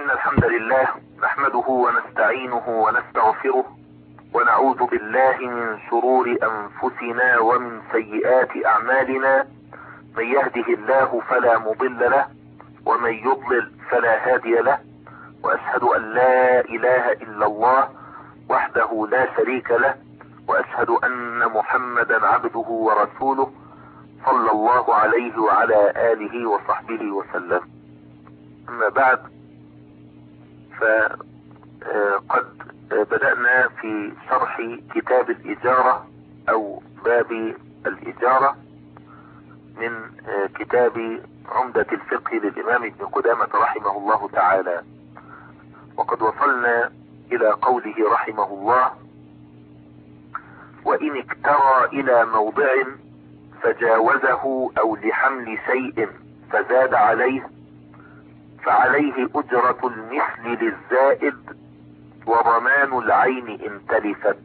إن الحمد لله نحمده ونستعينه ونستغفره ونعوذ بالله من شرور أنفسنا ومن سيئات أعمالنا. من يهده الله فلا مضل له ومن يضلل فلا هادي له، وأشهد أن لا إله إلا الله وحده لا شريك له، وأشهد أن محمدا عبده ورسوله صلى الله عليه وعلى آله وصحبه وسلم. أما بعد، فقد بدأنا في شرح كتاب الإجارة أو باب الإجارة من كتاب عمدة الفقه للإمام ابن قدامة رحمه الله تعالى، وقد وصلنا إلى قوله رحمه الله: وإن اكترى إلى موضع فجاوزه أو لحمل شيء فزاد عليه فعليه أجرة المثل للزائد وضمان العين إن تلفت.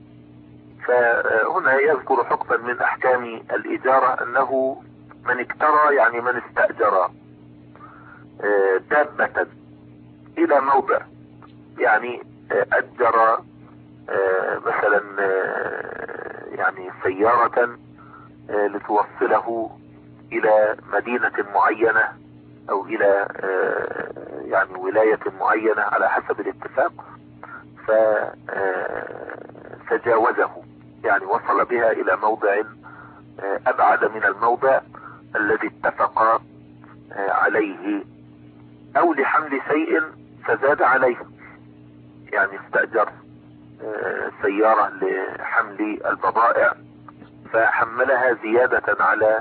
فهنا يذكر حكما من أحكام الإجارة، أنه من اكترى يعني من استأجر دابة إلى موضع، يعني أجر مثلا يعني سيارة لتوصله إلى مدينة معينة أو إلى يعني ولاية معينة على حسب الاتفاق، فجاوزه يعني وصل بها إلى موضع أبعد من الموضع الذي اتفق عليه، أو لحمل شيء فزاد عليه، يعني استأجر سيارة لحمل البضائع فحملها زيادة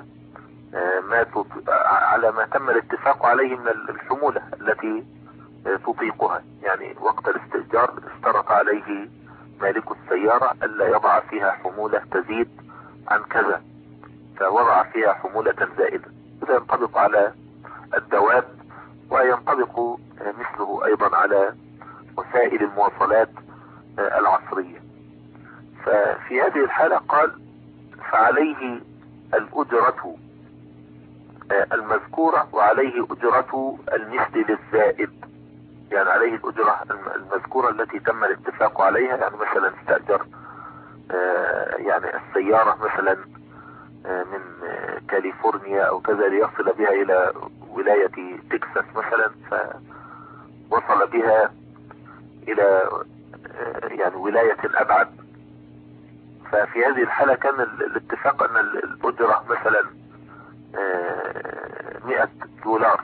على ما تم الاتفاق عليه من الحمولة التي تطيقها. يعني وقت الاستئجار اشترط عليه مالك السيارة ألا يضع فيها حمولة تزيد عن كذا، فوضع فيها حمولة زائدة. هذا ينطبق على الدواب، وينطبق مثله أيضا على وسائل المواصلات العصرية. ففي هذه الحالة قال: فعليه الأجرة المذكورة وعليه أجرة المثل للزائد، يعني عليه الأجرة المذكورة التي تم الاتفاق عليها. يعني مثلا استأجر يعني السيارة مثلا من كاليفورنيا أو كذا ليصل بها إلى ولاية تكساس مثلا، فوصل بها إلى يعني ولاية أبعد. ففي هذه الحالة كان الاتفاق أن الأجرة مثلا $100،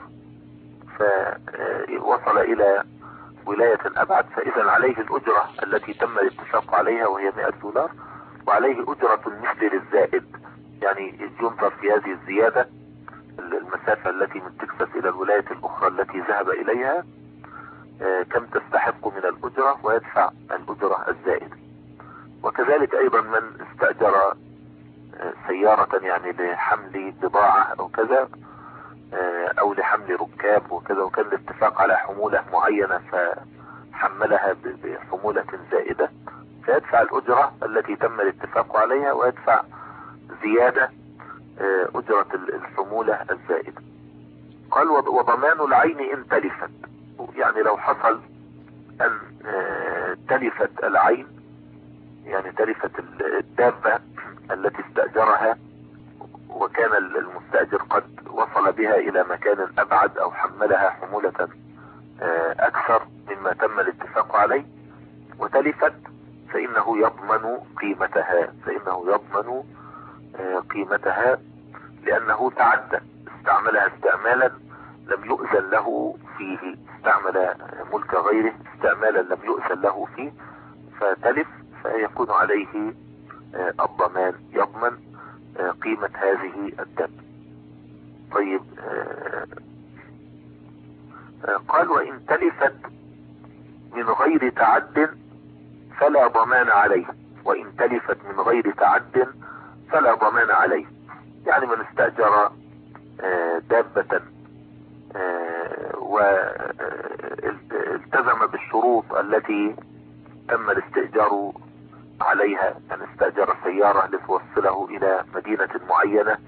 فوصل إلى ولاية أبعد، فإذا عليه الأجرة التي تم الاتفاق عليها وهي $100، وعليه أجرة المثل للزائد، يعني ينظر في هذه الزيادة المسافة التي من تكساس إلى الولاية الأخرى التي ذهب إليها كم تستحق من الأجرة ويدفع الأجرة الزائدة. وكذلك أيضا من استأجر سيارة يعني لحمل بضاعة أو كذا أو لحمل ركاب وكذا، وكان الاتفاق على حمولة معينة فحملها بحمولة زائدة، فيدفع الأجرة التي تم الاتفاق عليها ويدفع زيادة أجرة الحمولة الزائدة. قال: وضمان العين إن تلفت، يعني لو حصل أن تلفت العين، يعني تلفت الدابة التي استأجرها وكان المستأجر قد وصل بها إلى مكان أبعد أو حملها حمولة أكثر مما تم الاتفاق عليه وتلفت، فإنه يضمن قيمتها لأنه تعدى، استعملها استعمالا لم يؤذن له فيه، استعمل ملك غيره استعمالا لم يؤذن له فيه فتلف، فيكون عليه الضمان، يضمن قيمة هذه الدابة. طيب، قال: وإن تلفت من غير تعد فلا ضمان عليه. وإن تلفت من غير تعد فلا ضمان عليه، يعني من استأجر دابة والتزم بالشروط التي تم الاستئجار عليها، يعني استأجر سيارة لتوصله إلى مدينة معينة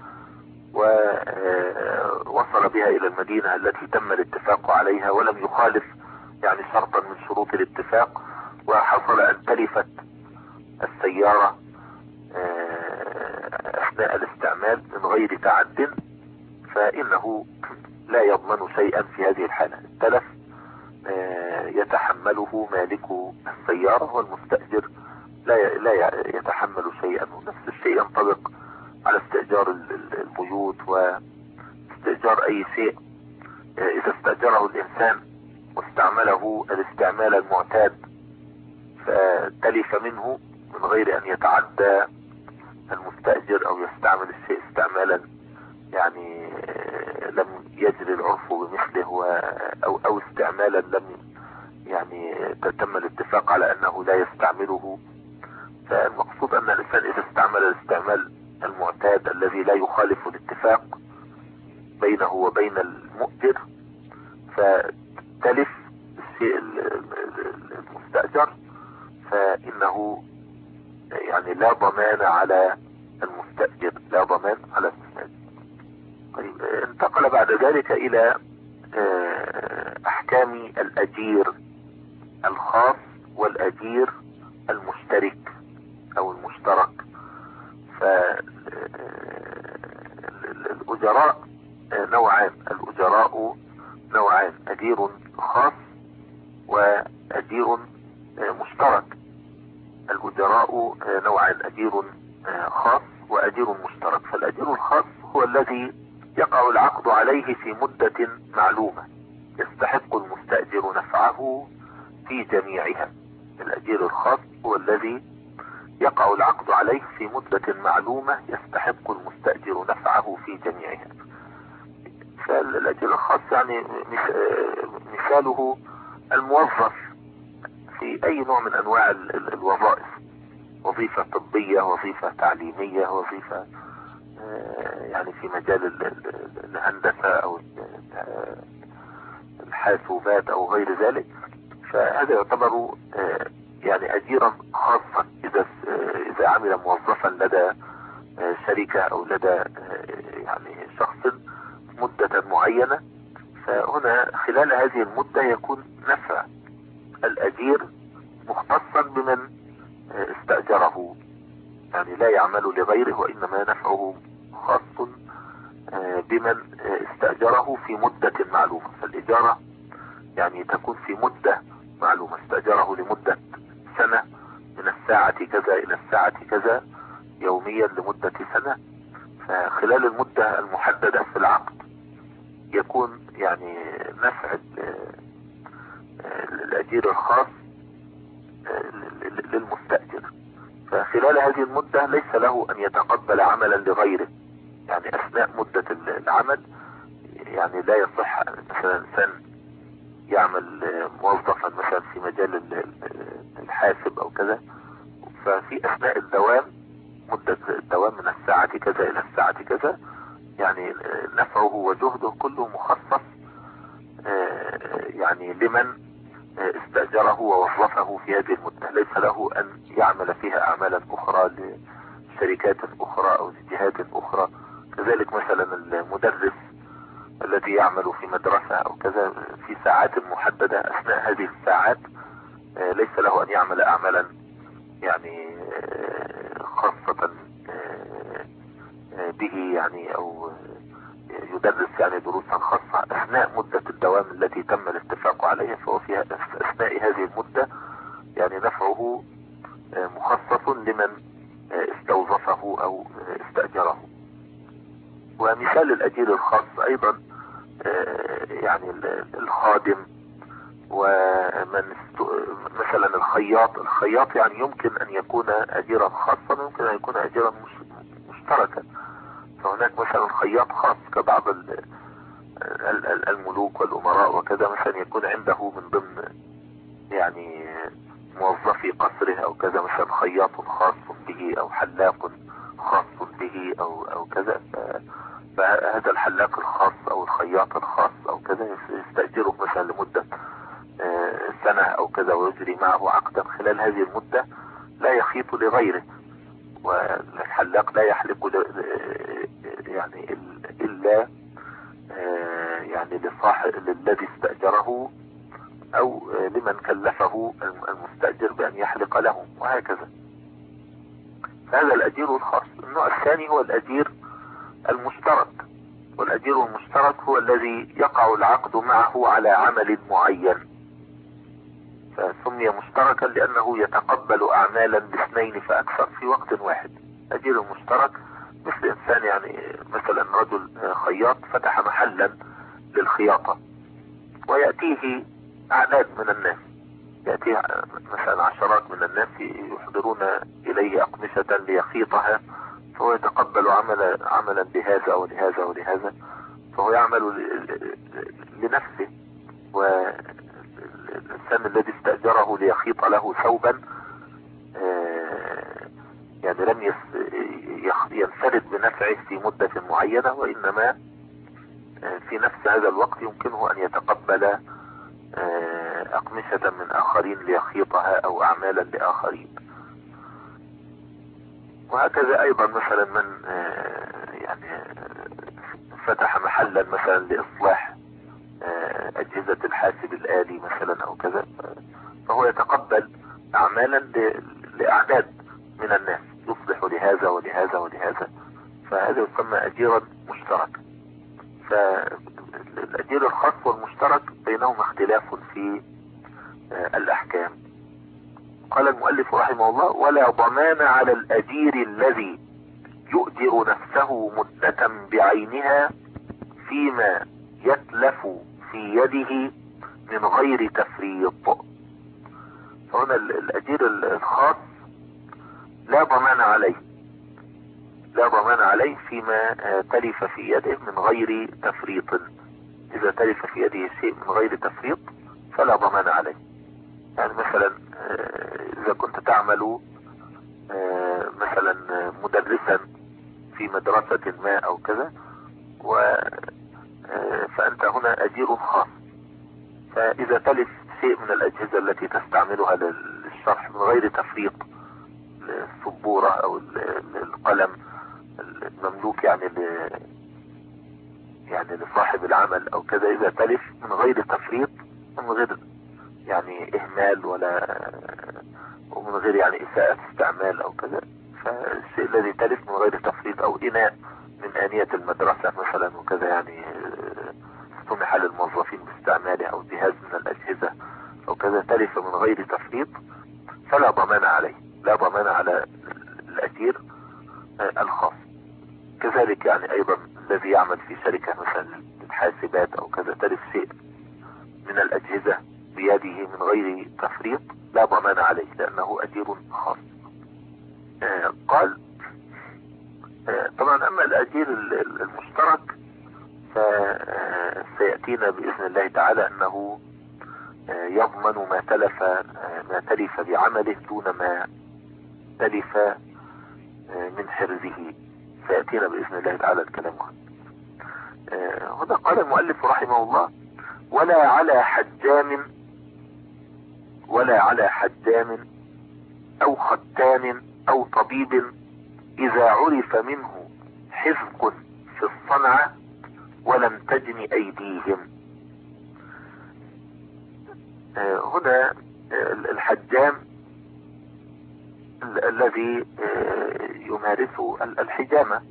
ووصل بها إلى المدينة التي تم الاتفاق عليها ولم يخالف يعني شرطا من شروط الاتفاق، وحصل ان تلفت السيارة اثناء الاستعمال من غير تعد، فانه لا يضمن شيئا في هذه الحالة. التلف يتحمله مالك السيارة، والمستأجر لا يتحمل شيئا. ونفس الشيء ينطبق على استئجار البيوت واستئجار اي شيء. اذا استأجره الانسان واستعمله الاستعمال المعتاد فتلف منه من غير ان يتعدى المستأجر او يستعمل الشيء استعمالا يعني لم يجري العرف بمثله، او استعمالا لم يعني تم الاتفاق على انه لا يستعمله. فالمقصود ان الانسان اذا استعمل الاستعمال المعتاد الذي لا يخالف الاتفاق بينه وبين المؤجر فتلف الشيء المستأجر، فانه يعني لا ضمان على المستأجر، لا ضمان على المستأجر. طيب، انتقل بعد ذلك الى احكام الاجير الخاص والاجير المشترك او المشترك. فالاجراء نوعان، الاجراء نوعان، اجير خاص واجير مشترك. الاجراء نوعان، اجير خاص واجير مشترك. فالاجير الخاص هو الذي يقع العقد عليه في مدة معلومة يستحق المستأجر نفعه في جميعها. الاجير الخاص هو الذي يقع العقد عليه في مدة معلومة يستحق المستأجر نفعه في جميعها. فالاجير الخاص يعني مثاله الموظف في اي نوع من انواع الوظائف، وظيفة طبية، وظيفة تعليمية، وظيفة يعني في مجال الهندسة او الحاسوبات او غير ذلك. فهذا يعتبر يعني اجيرا خاصا اذا عمل موظفا لدى شركة او لدى يعني شخص مدة معينة. فهنا خلال هذه المدة يكون نفع الاجير مختصا بمن استأجره، يعني لا يعمل لغيره، وانما نفعه خاص بمن استأجره في مدة معلومة. فالاجارة يعني تكون في مدة معلومة، استأجره لمدة سنة من الساعة كذا الى الساعة كذا يوميا لمدة سنة. فخلال المدة المحددة في العقد يكون يعني نفع الاجير الخاص للمستأجر. فخلال هذه المدة ليس له ان يتقبل عملا لغيره، يعني اثناء مدة العمل يعني لا يصح مثلا انسان يعمل موظفا مثلا في مجال الحاسب او كذا، ففي اثناء الدوام مدة الدوام من الساعة كذا الى الساعة كذا يعني نفعه وجهده كله مخصص يعني لمن استأجره ووظفه في هذه المدة. ليس له ان يعمل فيها اعمالا اخرى لشركات اخرى او لجهات اخرى. كذلك مثلا المدرس الذي يعمل في مدرسة او كذا في ساعات محددة، اثناء هذه الساعات ليس له ان يعمل اعمالا يعني خاصة به يعني او يدرس يعني دروسا خاصة اثناء مدة الدوام التي تم الاتفاق عليها. فهو في اثناء هذه المدة يعني نفعه مخصص لمن استوظفه او استأجره. ومثال الاجير الخاص ايضا يعني الخادم، ومن مثلا الخياط يعني يمكن ان يكون اجيرا خاصا ويمكن ان يكون اجيرا مشتركا. فهناك مثلا خياط خاص كبعض الملوك والامراء وكذا، مثلا يكون عنده من ضمن يعني موظفي قصره او كذا مثلا خياط خاص به او حلاق خاص به او كذا. فهذا الحلاق الخاص او الخياط الخاص او كذا يستأجره مثلا لمدة سنة او كذا، ويجري معه عقدا. خلال هذه المدة لا يخيط لغيره، والحلاق لا يحلق يعني الا يعني لصاحب الذي استأجره او لمن كلفه المستأجر بأن يحلق لهم، وهكذا. هذا الأجير الخاص. النوع الثاني هو الأجير المشترك، والأجير المشترك هو الذي يقع العقد معه على عمل معين، فسمي مشتركا لأنه يتقبل أعمالا باثنين فأكثر في وقت واحد. أجير المشترك مثل إنسان، يعني مثلا رجل خياط فتح محلا للخياطة، ويأتيه أعداد من الناس، يأتيه مثلا عشرات من الناس يحضرون إليه أقمشة ليخيطها، فهو يتقبل عملا بهذا ولهذا ولهذا، فهو يعمل لنفسه، والإنسان الذي استأجره ليخيط له ثوبا يعني لم ينفرد بنفعه في مدة معينة، وإنما في نفس هذا الوقت يمكنه أن يتقبل أقمشة من آخرين ليخيطها أو أعمالا لآخرين. وهكذا أيضا مثلا من يعني فتح محلا مثلا لإصلاح أجهزة الحاسب الآلي مثلا أو كذا، فهو يتقبل أعمالا لأعداد من الناس يصلح لهذا ولهذا ولهذا، فهذا يسمى أجيرا مشترك. فالأجير الخاص والمشترك بينهما اختلاف في الأحكام. قال المؤلف رحمه الله: ولا ضمان على الأجير الذي يؤجر نفسه مدة بعينها فيما يتلف في يده من غير تفريط. هنا الأجير الخاص لا ضمان عليه، لا ضمان عليه فيما تلف في يده من غير تفريط. إذا تلف في يده شيء من غير تفريط فلا ضمان عليه. يعني مثلا إذا كنت تعمل مثلا مدرسا في مدرسة ما أو كذا، فأنت هنا أجير خاص، فإذا تلف شيء من الأجهزة التي تستعملها للشرح من غير تفريط، السبورة أو القلم المملوك يعني لصاحب العمل أو كذا، إذا تلف من غير تفريط، من غير يعني إهمال ومن غير يعني إساءة استعمال أو كذا، فالشيء الذي تلف من غير تفريط، أو إناء من آنية المدرسة مثلا وكذا، يعني سمح للموظفين باستعماله، أو جهاز من الأجهزة أو كذا، تلف من غير تفريط فلا ضمان عليه، لا ضمان على الأجير الخاص. كذلك يعني أيضا الذي يعمل في شركة مثلا للحاسبات أو كذا، تلف شيء من الأجهزة بيده من غير تفريط لا ضمان عليه لأنه أجير خاص. قال طبعا أما الأجير المشترك فسيأتينا بإذن الله تعالى أنه يضمن ما تلف بعمله دون ما تلف من حرزه، سيأتينا بإذن الله تعالى الكلام عنه. هنا قال المؤلف رحمه الله: ولا على حجام أو ختان أو طبيب إذا عرف منه حذق في الصنعة ولم تجن أيديهم. هنا الحجام الذي يمارس الحجامة،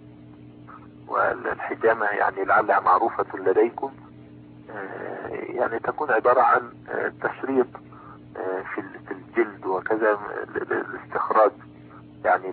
والحجامة يعني لعلها معروفة لديكم، يعني تكون عبارة عن تشريط في الجلد وكذا لاستخراج يعني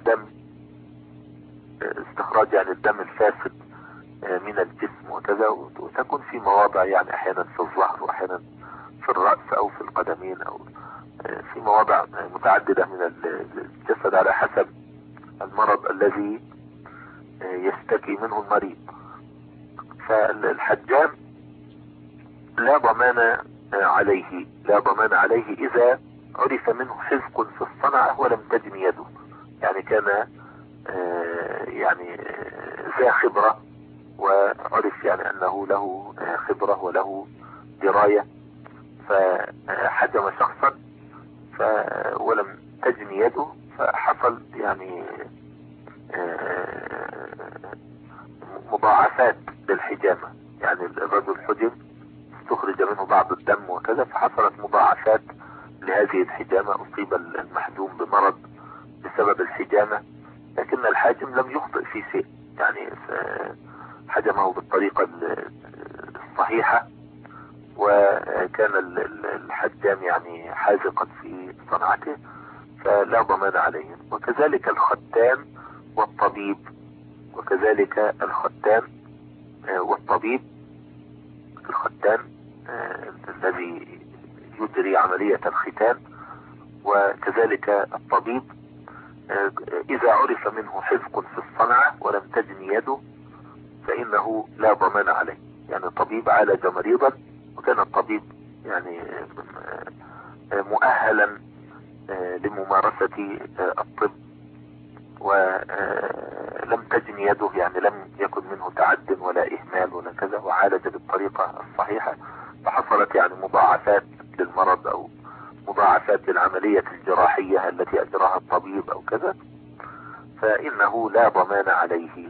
الدم الفاسد من الجسم وكذا، وتكون في مواضع يعني احيانا في الظهر واحيانا في الرأس او في القدمين او في مواضع متعددة من الجسد على حسب المرض الذي يشتكي منه المريض. فالحجام لا ضمان عليه إذا عرف منه حذق في الصنعة ولم تجن يده، يعني كان يعني ذا خبرة، وعرف يعني أنه له خبرة وله دراية، فحجم شخصا ولم تجن يده، فحصل يعني مضاعفات للحجامة، يعني الرجل حجم استخرج منه بعض الدم وكذا، فحصلت مضاعفات لهذه الحجامة. أصيب المحجوم بمرض بسبب الحجامة، لكن الحاجم لم يخطئ في شيء، يعني حجمه بالطريقة الصحيحة، وكان الحجام يعني حاذقا في صنعته، فلا ضمان عليهم. وكذلك الختان والطبيب، وكذلك الختان والطبيب. الختان الذي يجري عملية الختان، وكذلك الطبيب إذا عرف منه حزق في الصنعة ولم تجن يده فإنه لا ضمان عليه. يعني طبيب عالج مريضا وكان الطبيب يعني مؤهلا لممارسة الطب ولم تجن يده، يعني لم يكن منه تعد ولا إهمال ولا كذا، وعالج بالطريقة الصحيحة، فحصلت يعني مضاعفات للمرض أو مضاعفات للعملية الجراحية التي أجراها الطبيب أو كذا، فإنه لا ضمان عليه.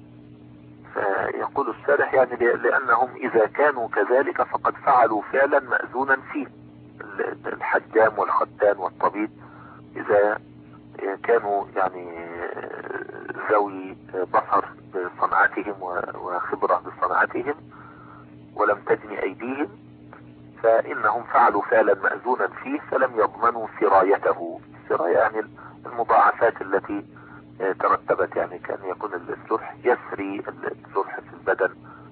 فيقول الشارح يعني لأنهم إذا كانوا كذلك فقد فعلوا فعلا مأذونا فيه. الحجام والختان والطبيب إذا كانوا يعني ذوي بصر بصنعتهم وخبرة بصنعتهم ولم تجن أيديهم، فإنهم فعلوا فعلا مأذونا فيه، فلم يضمنوا سرايته. السراية يعني المضاعفات التي ترتبت، يعني كان يكون الجرح يسري الجرح في البدن،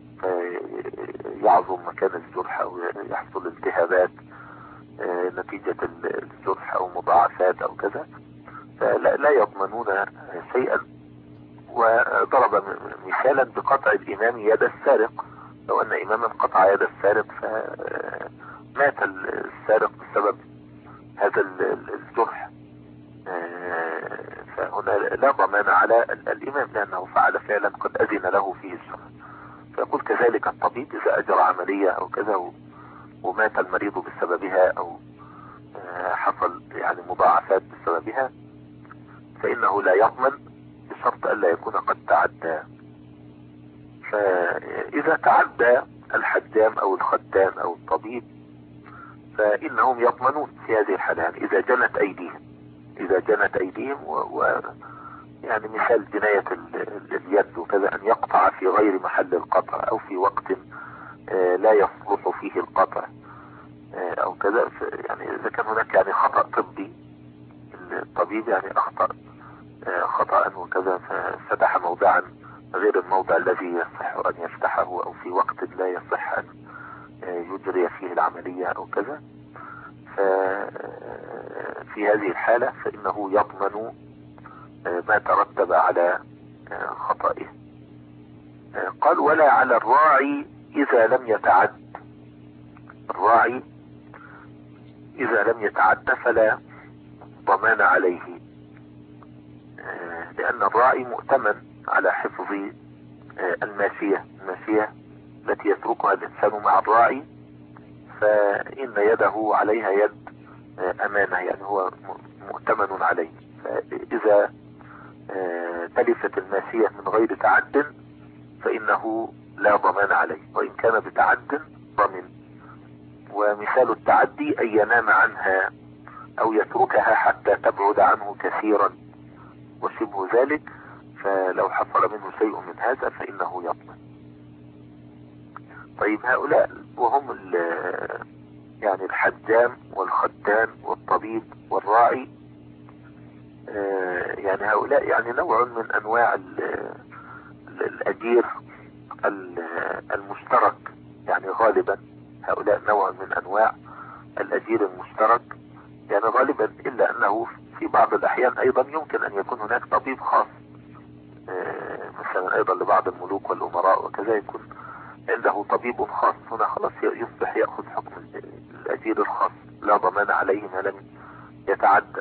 يعظم مكان الجرح أو يحصل التهابات نتيجة الجرح أو مضاعفات أو كذا، فلا يضمنون شيئا. وضرب مثالا بقطع الإمام يد السارق. لو أن إماما قطع يد السارق فمات السارق بسبب هذا الجرح، فهنا لا ضمان على الإمام لأنه فعل فعلا قد أذن له فيه الشرع. فيقول كذلك الطبيب إذا أجرى عملية أو كذا ومات المريض بسببها أو حصل يعني مضاعفات بسببها فإنه لا يضمن بشرط ألا يكون قد تعدى. فإذا تعدى الحجام أو الختان أو الطبيب فإنهم يضمنون في هذه الحالة. يعني إذا جنت أيديهم يعني مثال جناية اليد وكذا، أن يقطع في غير محل القطع أو في وقت لا يصلح فيه القطع أو كذا، يعني إذا كان هناك يعني خطأ طبي، الطبيب يعني أخطأ خطأ وكذا ففتح موضعا غير الموضع الذي يصح أن يفتحه أو في وقت لا يصح أن يجري فيه العملية أو كذا، ففي هذه الحالة فإنه يضمن ما ترتب على خطئه. قال ولا على الراعي إذا لم يتعد. الراعي إذا لم يتعد فلا ضمان عليه، لأن الراعي مؤتمن على حفظ الماشية التي يتركها الإنسان مع الراعي، فإن يده عليها يد أمانة، يعني هو مؤتمن عليه. فإذا تلفت الماشية من غير تعد فإنه لا ضمان عليه، وإن كان بتعد ضمن. ومثال التعدي أن ينام عنها أو يتركها حتى تبعد عنه كثيرا وشبه ذلك، فلو حصل منه شيء من هذا فإنه يضمن. طيب هؤلاء وهم يعني الحجام والختان والطبيب والراعي، يعني هؤلاء يعني نوع من أنواع الأجير المشترك، يعني غالبا هؤلاء نوع من أنواع الأجير المشترك، يعني غالبا، إلا أنه في بعض الأحيان أيضا يمكن أن يكون هناك طبيب خاص، مثلا أيضا لبعض الملوك والأمراء وكذا يكون عنده طبيب خاص، هنا خلاص يصبح يأخذ حكم الأجير الخاص، لا ضمان عليه ما لم يتعدى.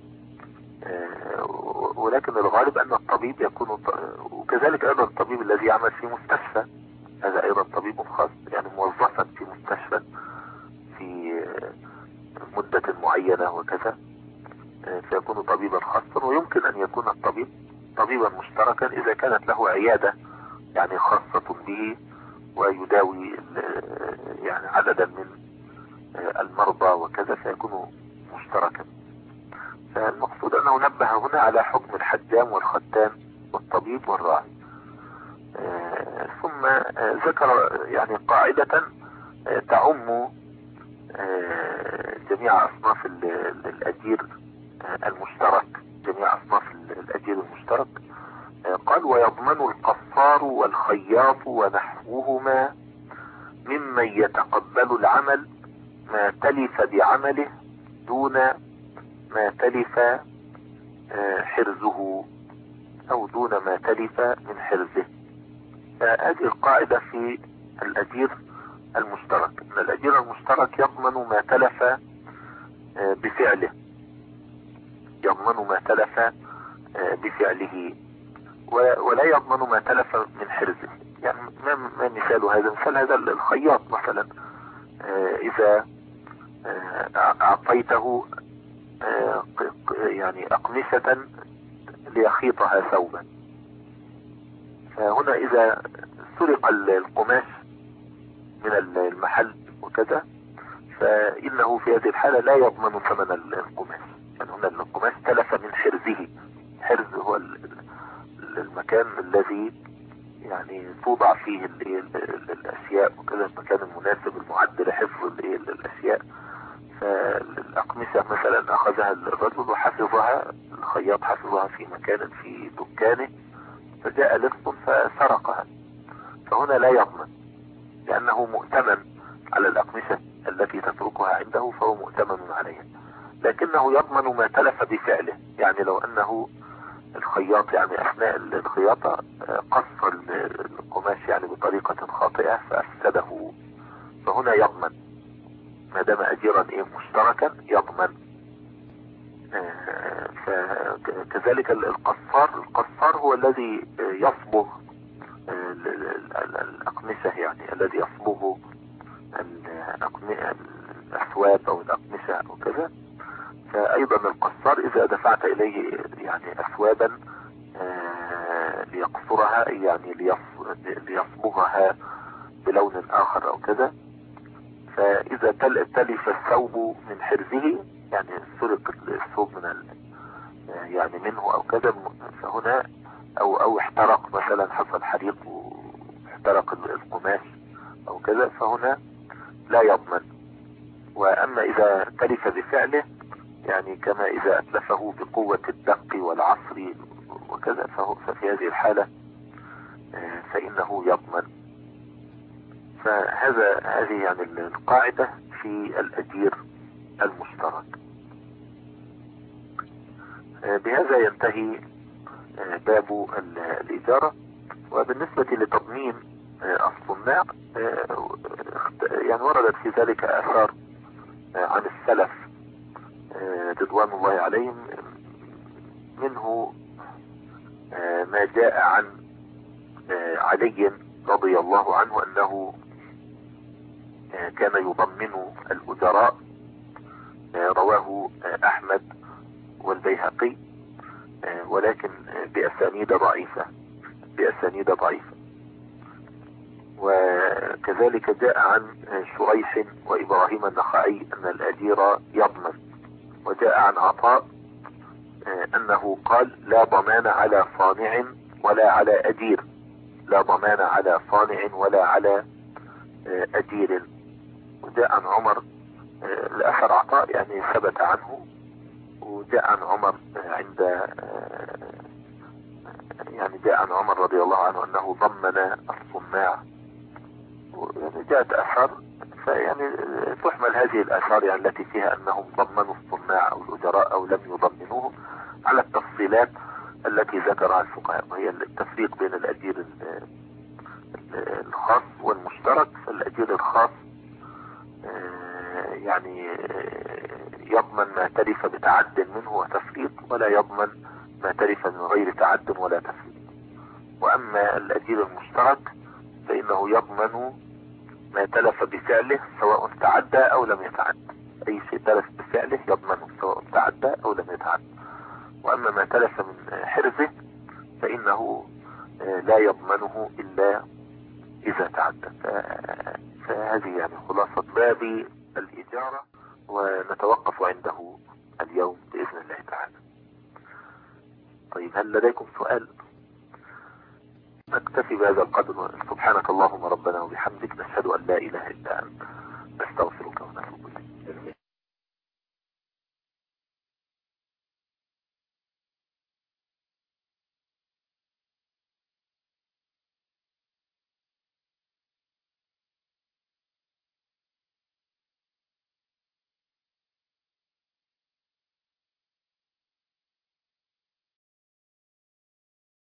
ولكن الغالب أن الطبيب يكون، وكذلك أيضا الطبيب الذي يعمل في مستشفى، هذا أيضا طبيب خاص، يعني موظفا في مستشفى في مدة معينة وكذا، فيكون طبيبا خاصا. ويمكن أن يكون الطبيب طبيبا مشتركا إذا كانت له عيادة يعني خاصة به ويداوي يعني عددا من المرضى وكذا، فيكون مشتركا. فالمقصود أنه نبه هنا على حكم الحجام والختان والطبيب والراعي. ثم ذكر يعني قاعدة تعم جميع أصناف الأجير المشترك، جميع أصناف الأجير المشترك. قال: ويضمن القصار والخياط ونحوهما ممن يتقبل العمل ما تلف بعمله دون ما تلف حرزه، أو دون ما تلف من حرزه. فهذه القاعدة في الأجير المشترك، أن الأجير المشترك يضمن ما تلف بفعله، يضمن ما تلف بفعله، ولا يضمن ما تلف من حرزه. يعني ما مثال هذا؟ مثال هذا الخياط مثلا، إذا أعطيته يعني أقمشة ليخيطها ثوبا، فهنا إذا سرق القماش من المحل وكذا، فإنه في هذه الحالة لا يضمن ثمن القماش. يعني هنا القماش تلف من حرزه. حرز هو المكان الذي يعني توضع فيه الأشياء وكذا، المكان المناسب المعد لحفظ الأشياء. فالأقمشة مثلا أخذها الرجل وحفظها، الخياط حفظها في مكان في دكانه، فجاء لص فسرقها، فهنا لا يضمن، لأنه مؤتمن على الأقمشة التي تتركها عنده، فهو مؤتمن عليها. لكنه يضمن ما تلف بفعله. يعني لو أنه الخياط يعني أثناء الخياطة قص القماش يعني بطريقة خاطئة فأفسده، فهنا يضمن ما دام أجيرا مشتركا، يضمن. فكذلك القصار هو الذي يصبغ الأقمشة، يعني الذي يصبغ الأثواب أو الأقمشة أو كذا. فأيضا القصار إذا دفعت إليه يعني أثوابا ليقصرها، يعني ليصبغها بلون آخر أو كذا، فإذا تلف الثوب من حرزه، يعني سرق الثوب من يعني منه أو كذا، فهنا أو احترق مثلا، حصل حريق واحترق القماش أو كذا، فهنا لا يضمن. وأما إذا تلف بفعله، يعني كما إذا أتلفه بقوة الدق والعصر وكذا، ففي هذه الحالة فإنه يضمن. هذه يعني القاعدة في الأجير المشترك. بهذا ينتهي باب الإجارة. وبالنسبة لتضمين الصناع، يعني وردت في ذلك آثار عن السلف رضوان الله عليهم، منه ما جاء عن علي رضي الله عنه أنه كان يضمن الأجراء. رواه أحمد والبيهقي، ولكن بأسانيد ضعيفة. وكذلك جاء عن شريح وإبراهيم النخعي أن الأجير يضمن. وجاء عن عطاء أنه قال: لا ضمان على صانع ولا على أجير، لا ضمان على صانع ولا على أجير. وجاء عن عمر، الأثر عطاء يعني ثبت عنه. وجاء عن عمر يعني جاء عن عمر رضي الله عنه أنه ضمن الصناع. يعني جاءت أثر، فيعني تحمل هذه الآثار يعني التي فيها أنهم ضمنوا الصناع أو الأجراء أو لم يضمنوهم على التفصيلات التي ذكرها الفقهاء، وهي التفريق بين الأجير الخاص والمشترك. فالأجير الخاص يعني يضمن ما تلف بتعد منه وتفريط، ولا يضمن ما تلف من غير تعد ولا تفريط. وأما الأجير المشترك فإنه يضمن ما تلف بفعله سواء تعدى أو لم يتعد. أي شيء تلف بفعله يضمنه سواء تعدى أو لم يتعد. وأما ما تلف من حرزه فإنه لا يضمنه إلا إذا تعدى. فهذه يعني خلاصة باب الإجارة، ونتوقف عنده اليوم بإذن الله تعالى. طيب، هل لديكم سؤال؟ نكتفي بهذا القدر. سبحانك اللهم ربنا وبحمدك، نشهد أن لا إله إلا أنت، نستغفرك ونتوب